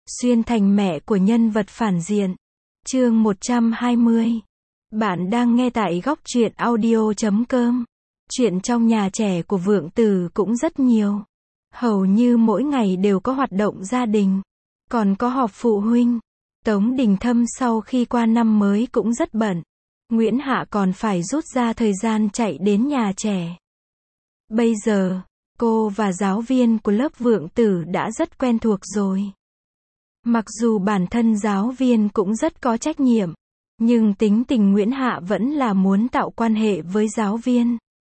Xuyên thành mẹ của nhân vật phản diện. Chương 120. Bạn đang nghe tại góc truyện audio.com. Chuyện trong nhà trẻ của Vượng Tử cũng rất nhiều. Hầu như mỗi ngày đều có hoạt động gia đình. Còn có họp phụ huynh. Tống Đình Thâm sau khi qua năm mới cũng rất bận. Nguyễn Hạ còn phải rút ra thời gian chạy đến nhà trẻ. Bây giờ, cô và giáo viên của lớp Vượng Tử đã rất quen thuộc rồi. Mặc dù bản thân giáo viên cũng rất có trách nhiệm, nhưng tính tình Nguyễn Hạ vẫn là muốn tạo quan hệ với giáo viên.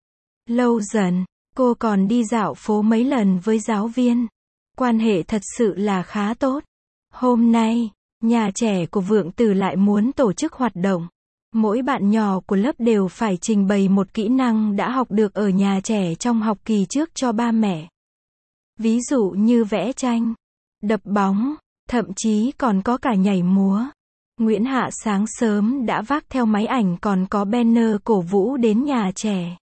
Lâu dần, cô còn đi dạo phố mấy lần với giáo viên. Quan hệ thật sự là khá tốt. Hôm nay, nhà trẻ của Vượng Tử lại muốn tổ chức hoạt động. Mỗi bạn nhỏ của lớp đều phải trình bày một kỹ năng đã học được ở nhà trẻ trong học kỳ trước cho ba mẹ. Ví dụ như vẽ tranh, đập bóng, thậm chí còn có cả nhảy múa. Nguyễn Hạ sáng sớm đã vác theo máy ảnh còn có banner cổ vũ đến nhà trẻ.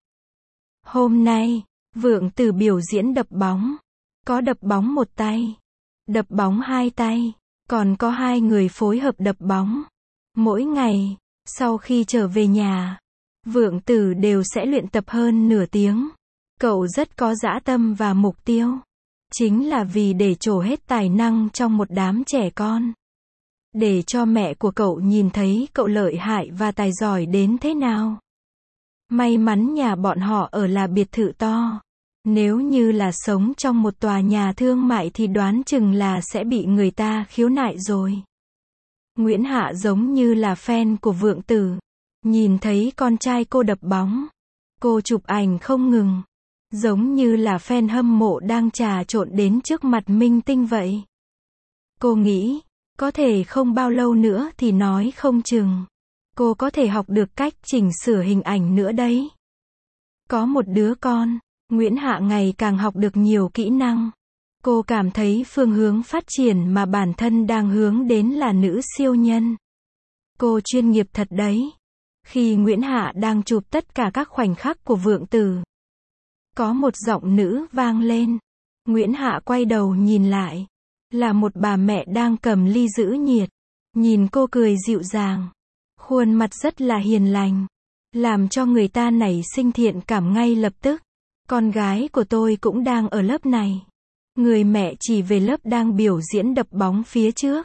Hôm nay, Vượng Tử biểu diễn đập bóng. Có đập bóng một tay, đập bóng hai tay, còn có hai người phối hợp đập bóng. Mỗi ngày, sau khi trở về nhà, Vượng Tử đều sẽ luyện tập hơn nửa tiếng. Cậu rất có dã tâm và mục tiêu. Chính là vì để trổ hết tài năng trong một đám trẻ con. Để cho mẹ của cậu nhìn thấy cậu lợi hại và tài giỏi đến thế nào. May mắn nhà bọn họ ở là biệt thự to. Nếu như là sống trong một tòa nhà thương mại thì đoán chừng là sẽ bị người ta khiếu nại rồi. Nguyễn Hạ giống như là fan của Vượng Tử. Nhìn thấy con trai cô đập bóng, cô chụp ảnh không ngừng. Giống như là fan hâm mộ đang trà trộn đến trước mặt minh tinh vậy. Cô nghĩ, có thể không bao lâu nữa thì nói không chừng. Cô có thể học được cách chỉnh sửa hình ảnh nữa đấy. Có một đứa con, Nguyễn Hạ ngày càng học được nhiều kỹ năng. Cô cảm thấy phương hướng phát triển mà bản thân đang hướng đến là nữ siêu nhân. Cô chuyên nghiệp thật đấy. Khi Nguyễn Hạ đang chụp tất cả các khoảnh khắc của Vượng Tử, có một giọng nữ vang lên. Nguyễn Hạ quay đầu nhìn lại. Là một bà mẹ đang cầm ly giữ nhiệt. Nhìn cô cười dịu dàng. Khuôn mặt rất là hiền lành. Làm cho người ta nảy sinh thiện cảm ngay lập tức. Con gái của tôi cũng đang ở lớp này. Người mẹ chỉ về lớp đang biểu diễn đập bóng phía trước.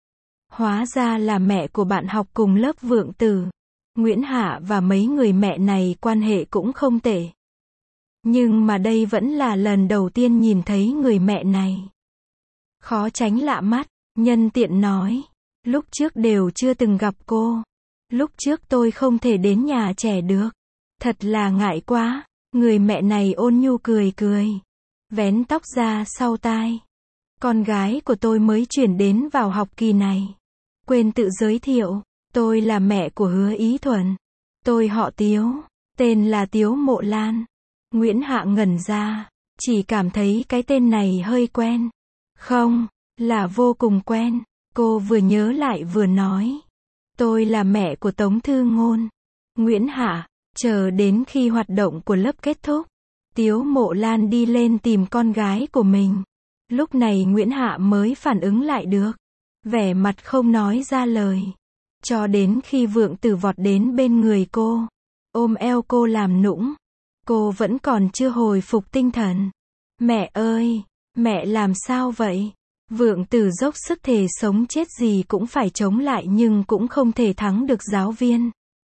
Hóa ra là mẹ của bạn học cùng lớp Vượng Tử. Nguyễn Hạ và mấy người mẹ này quan hệ cũng không tệ. Nhưng mà đây vẫn là lần đầu tiên nhìn thấy người mẹ này. Khó tránh lạ mắt, nhân tiện nói. Lúc trước đều chưa từng gặp cô. Lúc trước tôi không thể đến nhà trẻ được. Thật là ngại quá. Người mẹ này ôn nhu cười cười. Vén tóc ra sau tai. Con gái của tôi mới chuyển đến vào học kỳ này. Quên tự giới thiệu. Tôi là mẹ của Hứa Ý Thuần. Tôi họ Tiếu. Tên là Tiếu Mộ Lan. Nguyễn Hạ ngẩn ra. Chỉ cảm thấy cái tên này hơi quen. Không, là vô cùng quen. Cô vừa nhớ lại vừa nói. Tôi là mẹ của Tống Thư Ngôn. Nguyễn Hạ, chờ đến khi hoạt động của lớp kết thúc. Tiếu Mộ Lan đi lên tìm con gái của mình. Lúc này Nguyễn Hạ mới phản ứng lại được. Vẻ mặt không nói ra lời. Cho đến khi Vượng Tử vọt đến bên người cô. Ôm eo cô làm nũng. Cô vẫn còn chưa hồi phục tinh thần. Mẹ ơi, mẹ làm sao vậy? Vượng Tử dốc sức thề sống chết gì cũng phải chống lại nhưng cũng không thể thắng được giáo viên.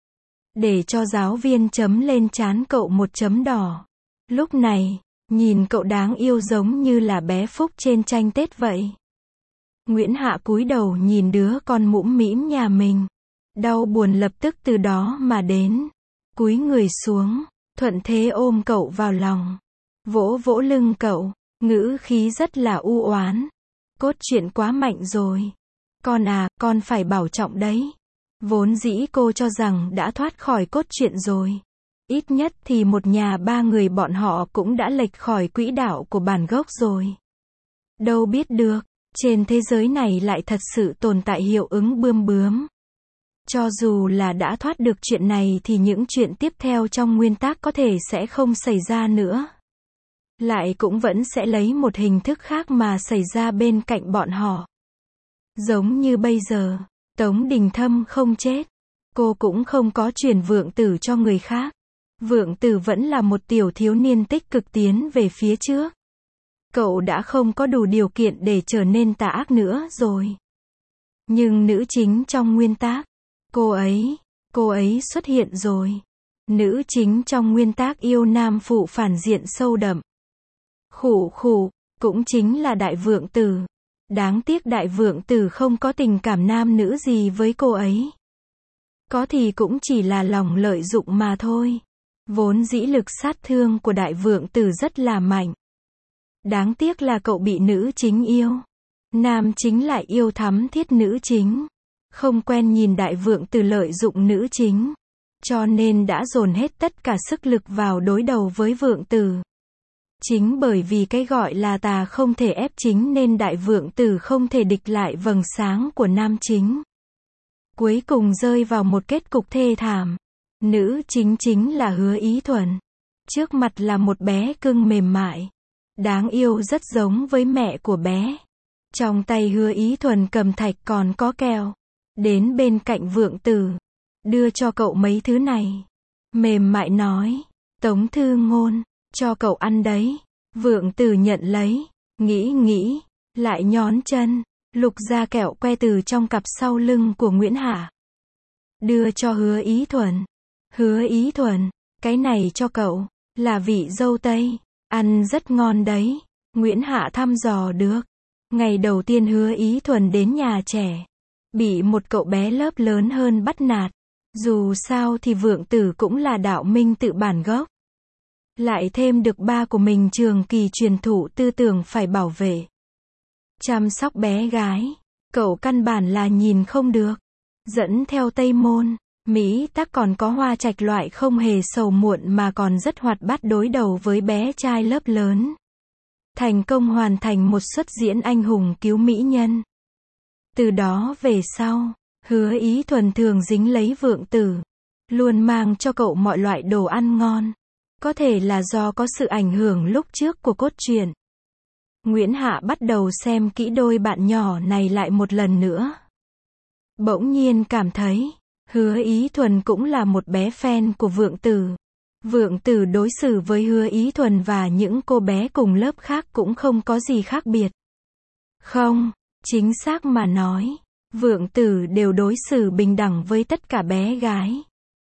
Để cho giáo viên chấm lên trán cậu một chấm đỏ. Lúc này, nhìn cậu đáng yêu giống như là bé Phúc trên tranh Tết vậy. Nguyễn Hạ cúi đầu nhìn đứa con mũm mĩm nhà mình. Đau buồn lập tức từ đó mà đến. Cúi người xuống, thuận thế ôm cậu vào lòng. Vỗ vỗ lưng cậu, ngữ khí rất là u oán. Cốt truyện quá mạnh rồi. Con à, con phải bảo trọng đấy. Vốn dĩ cô cho rằng đã thoát khỏi cốt truyện rồi. Ít nhất thì một nhà ba người bọn họ cũng đã lệch khỏi quỹ đạo của bản gốc rồi. Đâu biết được, trên thế giới này lại thật sự tồn tại hiệu ứng bươm bướm. Cho dù là đã thoát được chuyện này thì những chuyện tiếp theo trong nguyên tác có thể sẽ không xảy ra nữa. Lại cũng vẫn sẽ lấy một hình thức khác mà xảy ra bên cạnh bọn họ. Giống như bây giờ, Tống Đình Thâm không chết. Cô cũng không có truyền Vượng Tử cho người khác. Vượng Tử vẫn là một tiểu thiếu niên tích cực tiến về phía trước. Cậu đã không có đủ điều kiện để trở nên tà ác nữa rồi. Nhưng nữ chính trong nguyên tác, cô ấy xuất hiện rồi. Nữ chính trong nguyên tác yêu nam phụ phản diện sâu đậm. Khụ khụ, cũng chính là Đại Vượng Tử. Đáng tiếc Đại Vượng Tử không có tình cảm nam nữ gì với cô ấy. Có thì cũng chỉ là lòng lợi dụng mà thôi. Vốn dĩ lực sát thương của Đại Vượng Tử rất là mạnh. Đáng tiếc là cậu bị nữ chính yêu. Nam chính lại yêu thắm thiết nữ chính. Không quen nhìn Đại Vượng Tử lợi dụng nữ chính. Cho nên đã dồn hết tất cả sức lực vào đối đầu với Vượng Tử. Chính bởi vì cái gọi là tà không thể ép chính nên Đại Vượng Tử không thể địch lại vầng sáng của nam chính. Cuối cùng rơi vào một kết cục thê thảm. Nữ chính là Hứa Ý Thuần. Trước mặt là một bé cưng mềm mại. Đáng yêu rất giống với mẹ của bé. Trong tay Hứa Ý Thuần cầm thạch còn có kẹo. Đến bên cạnh Vượng Tử. Đưa cho cậu mấy thứ này. Mềm mại nói. Tống Thư Ngôn, cho cậu ăn đấy. Vượng Tử nhận lấy. Nghĩ. Lại nhón chân. Lục ra kẹo que từ trong cặp sau lưng của Nguyễn Hạ. Đưa cho Hứa Ý Thuần. Hứa Ý Thuần, cái này cho cậu. Là vị dâu tây. Ăn rất ngon đấy. Nguyễn Hạ thăm dò được. Ngày đầu tiên Hứa Ý Thuần đến nhà trẻ. Bị một cậu bé lớp lớn hơn bắt nạt. Dù sao thì Vượng Tử cũng là đạo minh tự bản gốc. Lại thêm được ba của mình trường kỳ truyền thụ tư tưởng phải bảo vệ. Chăm sóc bé gái. Cậu căn bản là nhìn không được. Dẫn theo Tây Môn, Mỹ Tắc còn có Hoa Trạch loại không hề sầu muộn mà còn rất hoạt bát đối đầu với bé trai lớp lớn. Thành công hoàn thành một suất diễn anh hùng cứu mỹ nhân. Từ đó về sau, Hứa Ý Thuần thường dính lấy Vượng Tử. Luôn mang cho cậu mọi loại đồ ăn ngon. Có thể là do có sự ảnh hưởng lúc trước của cốt truyện. Nguyễn Hạ bắt đầu xem kỹ đôi bạn nhỏ này lại một lần nữa. Bỗng nhiên cảm thấy, Hứa Ý Thuần cũng là một bé fan của Vượng Tử. Vượng Tử đối xử với Hứa Ý Thuần và những cô bé cùng lớp khác cũng không có gì khác biệt. Không, chính xác mà nói, Vượng Tử đều đối xử bình đẳng với tất cả bé gái.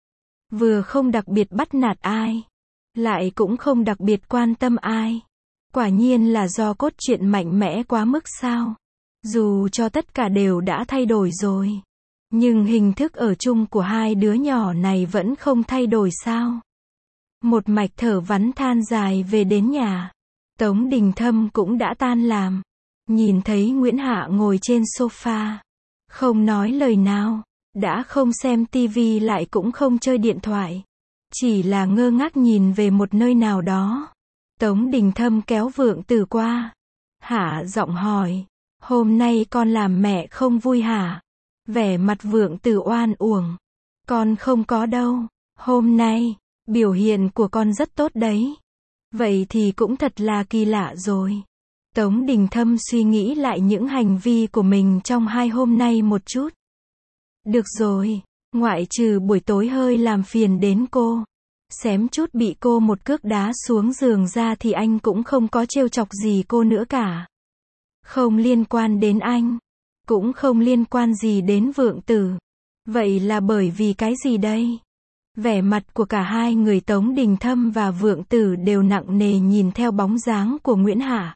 Vừa không đặc biệt bắt nạt ai, lại cũng không đặc biệt quan tâm ai. Quả nhiên là do cốt truyện mạnh mẽ quá mức sao? Dù cho tất cả đều đã thay đổi rồi, nhưng hình thức ở chung của hai đứa nhỏ này vẫn không thay đổi sao? Một mạch thở vắn than dài về đến nhà. Tống Đình Thâm cũng đã tan làm. Nhìn thấy Nguyễn Hạ ngồi trên sofa. Không nói lời nào. Đã không xem tivi lại cũng không chơi điện thoại. Chỉ là ngơ ngác nhìn về một nơi nào đó. Tống Đình Thâm kéo Vượng Tử qua. Hạ giọng hỏi. Hôm nay con làm mẹ không vui hả? Vẻ mặt Vượng Tử oan uổng. Con không có đâu. Hôm nay, biểu hiện của con rất tốt đấy. Vậy thì cũng thật là kỳ lạ rồi. Tống Đình Thâm suy nghĩ lại những hành vi của mình trong 2 hôm nay một chút. Được rồi, ngoại trừ buổi tối hơi làm phiền đến cô. Xém chút bị cô một cước đá xuống giường ra thì anh cũng không có trêu chọc gì cô nữa cả. Không liên quan đến anh. Cũng không liên quan gì đến Vượng Tử. Vậy là bởi vì cái gì đây? Vẻ mặt của cả hai người Tống Đình Thâm và Vượng Tử đều nặng nề nhìn theo bóng dáng của Nguyễn Hạ.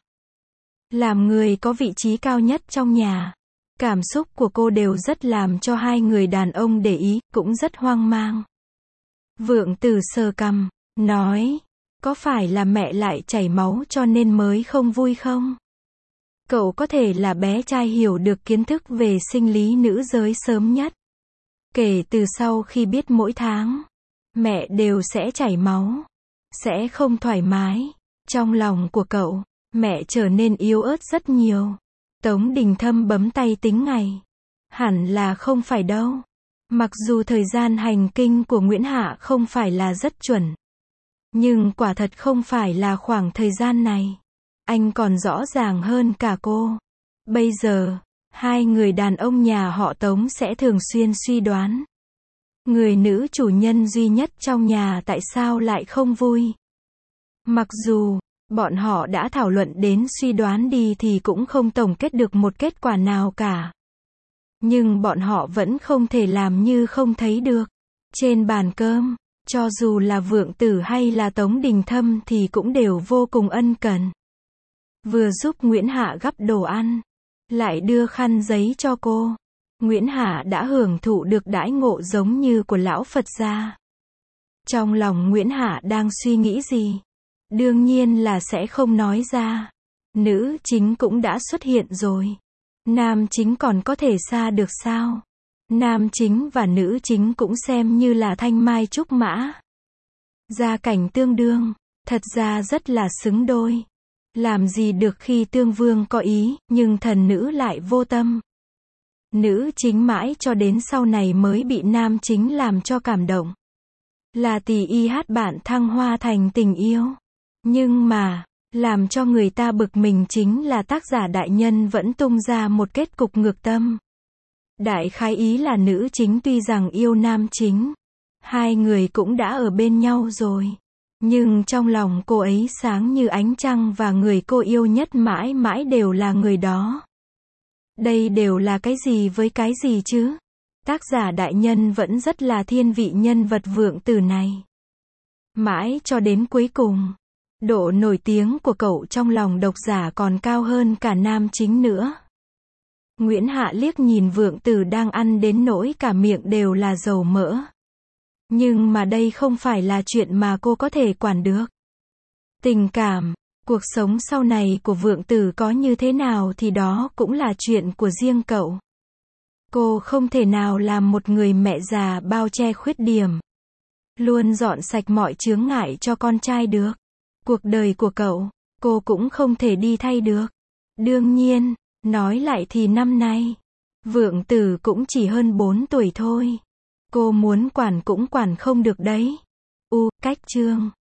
Làm người có vị trí cao nhất trong nhà. Cảm xúc của cô đều rất làm cho hai người đàn ông để ý, cũng rất hoang mang. Vượng Tử sờ cằm, nói, có phải là mẹ lại chảy máu cho nên mới không vui không? Cậu có thể là bé trai hiểu được kiến thức về sinh lý nữ giới sớm nhất. Kể từ sau khi biết mỗi tháng, mẹ đều sẽ chảy máu, sẽ không thoải mái. Trong lòng của cậu, mẹ trở nên yếu ớt rất nhiều. Tống Đình Thâm bấm tay tính ngày. Hẳn là không phải đâu. Mặc dù thời gian hành kinh của Nguyễn Hạ không phải là rất chuẩn. Nhưng quả thật không phải là khoảng thời gian này. Anh còn rõ ràng hơn cả cô. Bây giờ, Hai người đàn ông nhà họ Tống sẽ thường xuyên suy đoán. Người nữ chủ nhân duy nhất trong nhà tại sao lại không vui. Mặc dù, bọn họ đã thảo luận đến suy đoán đi thì cũng không tổng kết được một kết quả nào cả. Nhưng bọn họ vẫn không thể làm như không thấy được. Trên bàn cơm, cho dù là Vượng Tử hay là Tống Đình Thâm thì cũng đều vô cùng ân cần. Vừa giúp Nguyễn Hạ gắp đồ ăn, lại đưa khăn giấy cho cô. Nguyễn Hạ đã hưởng thụ được đãi ngộ giống như của lão Phật gia. Trong lòng Nguyễn Hạ đang suy nghĩ gì? Đương nhiên là sẽ không nói ra. Nữ chính cũng đã xuất hiện rồi. Nam chính còn có thể xa được sao? Nam chính và nữ chính cũng xem như là thanh mai trúc mã. Gia cảnh tương đương, thật ra rất là xứng đôi. Làm gì được khi Tương Vương có ý, nhưng thần nữ lại vô tâm. Nữ chính mãi cho đến sau này mới bị nam chính làm cho cảm động. Là tỷ y hát bạn thăng hoa thành tình yêu. Nhưng mà, làm cho người ta bực mình chính là tác giả đại nhân vẫn tung ra một kết cục ngược tâm. Đại khái ý là nữ chính tuy rằng yêu nam chính, hai người cũng đã ở bên nhau rồi. Nhưng trong lòng cô ấy sáng như ánh trăng và người cô yêu nhất mãi mãi đều là người đó. Đây đều là cái gì với cái gì chứ? Tác giả đại nhân vẫn rất là thiên vị nhân vật Vượng Tử này. Mãi cho đến cuối cùng, độ nổi tiếng của cậu trong lòng độc giả còn cao hơn cả nam chính nữa. Nguyễn Hạ liếc nhìn Vượng Tử đang ăn đến nỗi cả miệng đều là dầu mỡ. Nhưng mà đây không phải là chuyện mà cô có thể quản được. Tình cảm, cuộc sống sau này của Vượng Tử có như thế nào thì đó cũng là chuyện của riêng cậu. Cô không thể nào làm một người mẹ già bao che khuyết điểm, luôn dọn sạch mọi chướng ngại cho con trai được. Cuộc đời của cậu, cô cũng không thể đi thay được. Đương nhiên, nói lại thì năm nay, Vượng Tử cũng chỉ hơn 4 tuổi thôi. Cô muốn quản cũng quản không được đấy. Cách chương